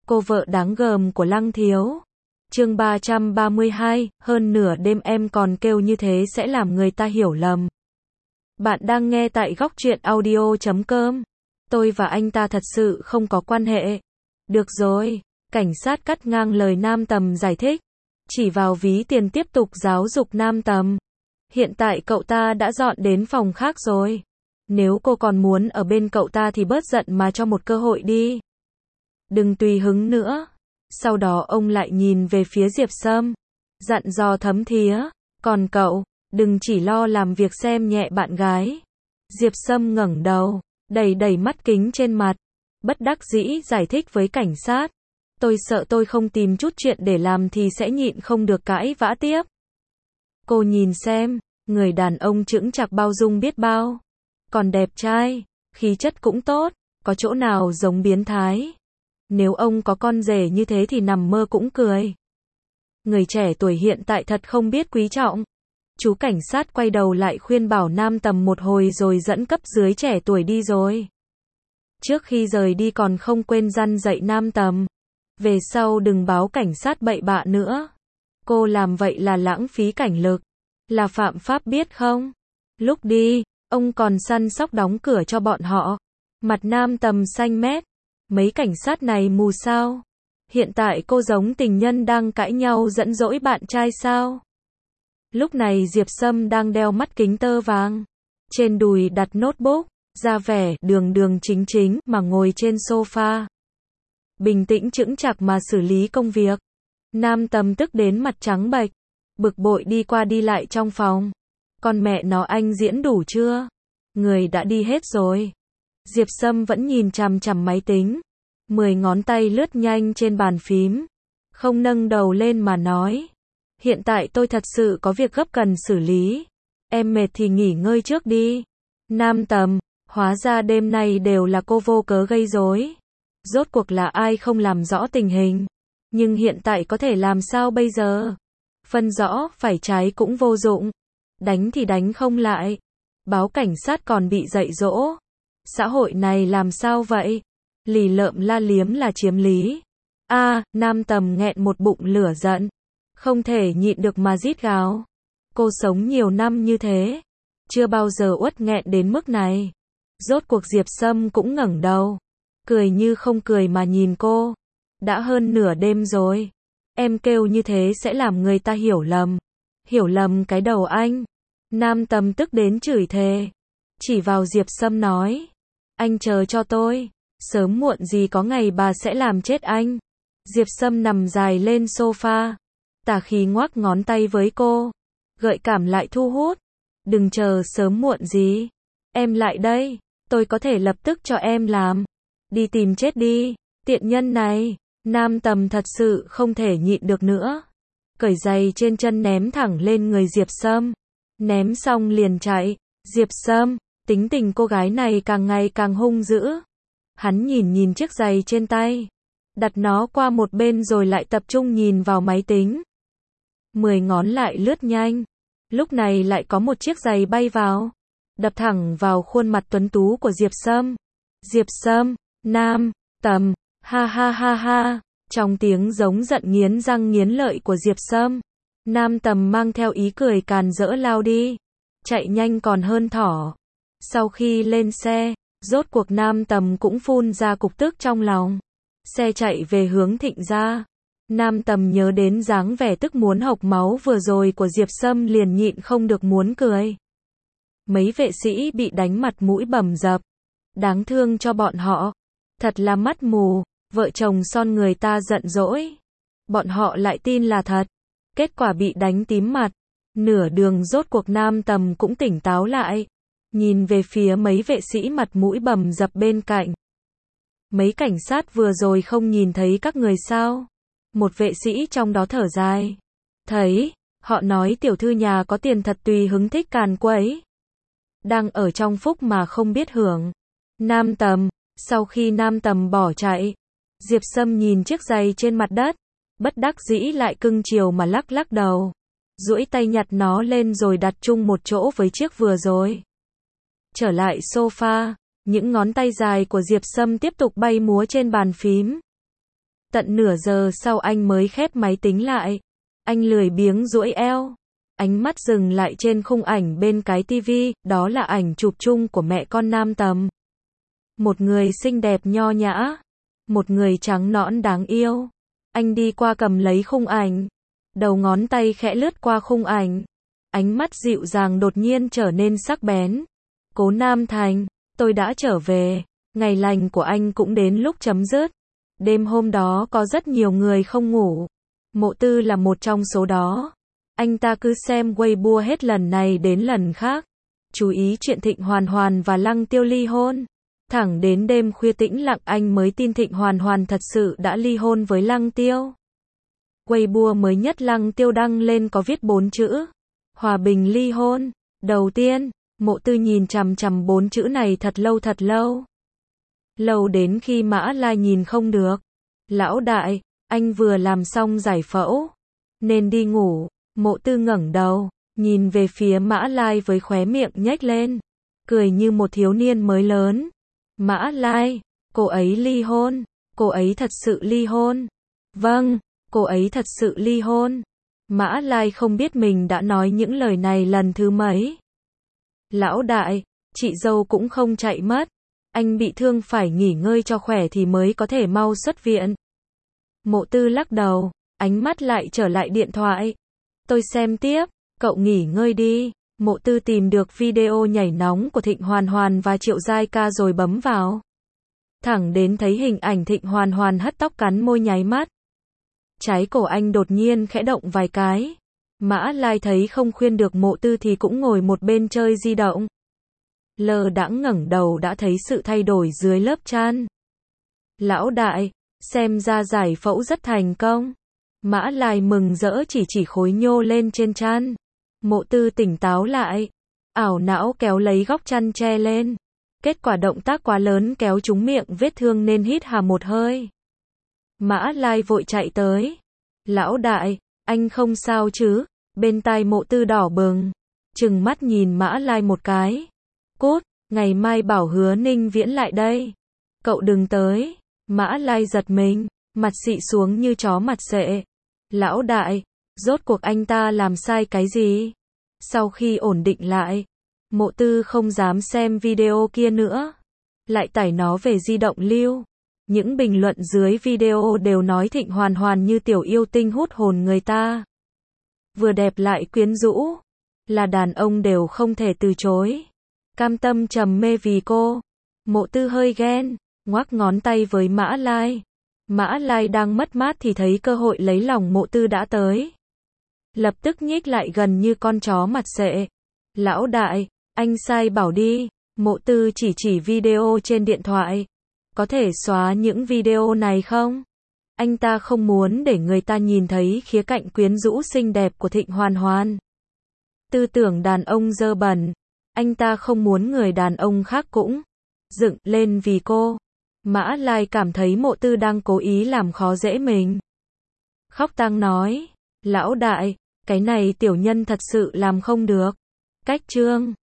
Cô vợ đáng gờm của Lăng Thiếu. Chương 332, hơn nửa đêm em còn kêu như thế sẽ làm người ta hiểu lầm. Bạn đang nghe tại góc truyện audio.com. Tôi và anh ta thật sự không có quan hệ. Được rồi, cảnh sát cắt ngang lời Nam Tầm giải thích. Chỉ vào ví tiền tiếp tục giáo dục Nam Tầm. Hiện tại cậu ta đã dọn đến phòng khác rồi. Nếu cô còn muốn ở bên cậu ta thì bớt giận mà cho một cơ hội đi. Đừng tùy hứng nữa. Sau đó ông lại nhìn về phía Diệp Sâm, dặn dò thấm thía, còn cậu, đừng chỉ lo làm việc xem nhẹ bạn gái. Diệp Sâm ngẩng đầu, đẩy mắt kính trên mặt, bất đắc dĩ giải thích với cảnh sát. Tôi sợ tôi không tìm chút chuyện để làm thì sẽ nhịn không được cãi vã tiếp. Cô nhìn xem, người đàn ông chững chạc bao dung biết bao, còn đẹp trai, khí chất cũng tốt, có chỗ nào giống biến thái. Nếu ông có con rể như thế thì nằm mơ cũng cười. Người trẻ tuổi hiện tại thật không biết quý trọng. Chú cảnh sát quay đầu lại khuyên bảo Nam Tầm một hồi rồi dẫn cấp dưới trẻ tuổi đi rồi. Trước khi rời đi còn không quên răn dạy Nam Tầm. Về sau đừng báo cảnh sát bậy bạ nữa. Cô làm vậy là lãng phí cảnh lực. Là phạm pháp biết không? Lúc đi, ông còn săn sóc đóng cửa cho bọn họ. Mặt Nam Tầm xanh mét. Mấy cảnh sát này mù sao? Hiện tại cô giống tình nhân đang cãi nhau dẫn dỗi bạn trai sao? Lúc này Diệp Sâm đang đeo mắt kính tơ vàng. Trên đùi đặt notebook, ra vẻ đường chính mà ngồi trên sofa. Bình tĩnh chững chạc mà xử lý công việc. Nam Tầm tức đến mặt trắng bệch, bực bội đi qua đi lại trong phòng. Con mẹ nó anh diễn đủ chưa? Người đã đi hết rồi. Diệp Sâm vẫn nhìn chằm chằm máy tính. 10 ngón tay lướt nhanh trên bàn phím. Không nâng đầu lên mà nói. Hiện tại tôi thật sự có việc gấp cần xử lý. Em mệt thì nghỉ ngơi trước đi. Nam Tầm, hóa ra đêm nay đều là cô vô cớ gây rối. Rốt cuộc là ai không làm rõ tình hình. Nhưng hiện tại có thể làm sao bây giờ? Phân rõ phải trái cũng vô dụng. Đánh thì đánh không lại. Báo cảnh sát còn bị dạy dỗ. Xã hội này làm sao vậy? Lì lợm la liếm là chiếm lý. Nam Tầm nghẹn một bụng lửa giận. Không thể nhịn được mà rít gào. Cô sống nhiều năm như thế. Chưa bao giờ uất nghẹn đến mức này. Rốt cuộc Diệp Sâm cũng ngẩng đầu. Cười như không cười mà nhìn cô. Đã hơn nửa đêm rồi. Em kêu như thế sẽ làm người ta hiểu lầm. Hiểu lầm cái đầu anh. Nam Tầm tức đến chửi thề. Chỉ vào Diệp Sâm nói. Anh chờ cho tôi. Sớm muộn gì có ngày bà sẽ làm chết anh. Diệp Sâm nằm dài lên sofa. Tà khí ngoắc ngón tay với cô. Gợi cảm lại thu hút. Đừng chờ sớm muộn gì. Em lại đây. Tôi có thể lập tức cho em làm. Đi tìm chết đi. Tiện nhân này. Nam Tầm thật sự không thể nhịn được nữa. Cởi giày trên chân ném thẳng lên người Diệp Sâm. Ném xong liền chạy. Diệp Sâm, tính tình cô gái này càng ngày càng hung dữ. Hắn nhìn chiếc giày trên tay. Đặt nó qua một bên rồi lại tập trung nhìn vào máy tính. 10 ngón lại lướt nhanh. Lúc này lại có một chiếc giày bay vào. Đập thẳng vào khuôn mặt tuấn tú của Diệp Sâm. Diệp Sâm, Nam Tầm, ha ha ha ha. Trong tiếng giống giận nghiến răng nghiến lợi của Diệp Sâm. Nam Tầm mang theo ý cười càn rỡ lao đi. Chạy nhanh còn hơn thỏ. Sau khi lên xe, rốt cuộc Nam Tầm cũng phun ra cục tức trong lòng. Xe chạy về hướng Thịnh gia. Nam Tầm nhớ đến dáng vẻ tức muốn hộc máu vừa rồi của Diệp Sâm liền nhịn không được muốn cười. Mấy vệ sĩ bị đánh mặt mũi bầm dập. Đáng thương cho bọn họ. Thật là mắt mù, vợ chồng son người ta giận dỗi. Bọn họ lại tin là thật. Kết quả bị đánh tím mặt. Nửa đường rốt cuộc Nam Tầm cũng tỉnh táo lại. Nhìn về phía mấy vệ sĩ mặt mũi bầm dập bên cạnh. Mấy cảnh sát vừa rồi không nhìn thấy các người sao? Một vệ sĩ trong đó thở dài. Thấy, họ nói tiểu thư nhà có tiền thật tùy hứng thích càn quấy. Đang ở trong phúc mà không biết hưởng. Nam Tầm, sau khi Nam Tầm bỏ chạy, Diệp Sâm nhìn chiếc giày trên mặt đất. Bất đắc dĩ lại cưng chiều mà lắc đầu. Duỗi tay nhặt nó lên rồi đặt chung một chỗ với chiếc vừa rồi. Trở lại sofa, những ngón tay dài của Diệp Sâm tiếp tục bay múa trên bàn phím. Tận nửa giờ sau anh mới khép máy tính lại. Anh lười biếng duỗi eo. Ánh mắt dừng lại trên khung ảnh bên cái tivi, đó là ảnh chụp chung của mẹ con Nam Tầm. Một người xinh đẹp nho nhã, một người trắng nõn đáng yêu. Anh đi qua cầm lấy khung ảnh, đầu ngón tay khẽ lướt qua khung ảnh. Ánh mắt dịu dàng đột nhiên trở nên sắc bén. Cố Nam Thành, tôi đã trở về. Ngày lành của anh cũng đến lúc chấm dứt. Đêm hôm đó có rất nhiều người không ngủ. Mộ Tư là một trong số đó. Anh ta cứ xem Weibo hết lần này đến lần khác. Chú ý chuyện Thịnh Hoàn Hoàn và Lăng Tiêu ly hôn. Thẳng đến đêm khuya tĩnh lặng anh mới tin Thịnh Hoàn Hoàn thật sự đã ly hôn với Lăng Tiêu. Weibo mới nhất Lăng Tiêu đăng lên có viết 4 chữ. Hòa bình ly hôn. Đầu tiên, Mộ Tư nhìn chằm chằm 4 chữ này thật lâu thật lâu. Lâu đến khi Mã Lai nhìn không được. Lão đại, anh vừa làm xong giải phẫu, nên đi ngủ. Mộ Tư ngẩng đầu, nhìn về phía Mã Lai với khóe miệng nhếch lên, cười như một thiếu niên mới lớn. Mã Lai, cô ấy ly hôn, cô ấy thật sự ly hôn. Vâng, cô ấy thật sự ly hôn. Mã Lai không biết mình đã nói những lời này lần thứ mấy. Lão đại, chị dâu cũng không chạy mất. Anh bị thương phải nghỉ ngơi cho khỏe thì mới có thể mau xuất viện. Mộ Tư lắc đầu, ánh mắt lại trở lại điện thoại. Tôi xem tiếp, cậu nghỉ ngơi đi. Mộ Tư tìm được video nhảy nóng của Thịnh Hoàn Hoàn và Triệu Giai Ca rồi bấm vào. Thẳng đến thấy hình ảnh Thịnh Hoàn Hoàn hất tóc cắn môi nháy mắt. Trái cổ anh đột nhiên khẽ động vài cái. Mã Lai thấy không khuyên được Mộ Tư thì cũng ngồi một bên chơi di động. Lơ đãng ngẩng đầu đã thấy sự thay đổi dưới lớp chăn. Lão đại, xem ra giải phẫu rất thành công. Mã Lai mừng rỡ chỉ khối nhô lên trên chăn. Mộ Tư tỉnh táo lại, ảo não kéo lấy góc chăn che lên. Kết quả động tác quá lớn kéo trúng miệng vết thương nên hít hà một hơi. Mã Lai vội chạy tới. Lão đại, anh không sao chứ? Bên tai Mộ Tư đỏ bừng, trừng mắt nhìn Mã Lai một cái. Cút, ngày mai bảo Hứa Ninh Viễn lại đây. Cậu đừng tới. Mã Lai giật mình, mặt xị xuống như chó mặt xệ. Lão đại, rốt cuộc anh ta làm sai cái gì? Sau khi ổn định lại, Mộ Tư không dám xem video kia nữa, lại tải nó về di động lưu. Những bình luận dưới video đều nói Thịnh Hoàn Hoàn như tiểu yêu tinh hút hồn người ta. Vừa đẹp lại quyến rũ, là đàn ông đều không thể từ chối. Cam tâm trầm mê vì cô. Mộ Tư hơi ghen, ngoắc ngón tay với Mã Lai. Mã Lai đang mất mát thì thấy cơ hội lấy lòng Mộ Tư đã tới. Lập tức nhích lại gần như con chó mặt xệ. Lão đại, anh sai bảo đi. Mộ Tư chỉ video trên điện thoại. Có thể xóa những video này không? Anh ta không muốn để người ta nhìn thấy khía cạnh quyến rũ xinh đẹp của Thịnh Hoàn Hoàn. Tư tưởng đàn ông dơ bẩn. Anh ta không muốn người đàn ông khác cũng dựng lên vì cô. Mã Lai cảm thấy Mộ Tư đang cố ý làm khó dễ mình. Khóc tang nói, lão đại, cái này tiểu nhân thật sự làm không được. Cách chương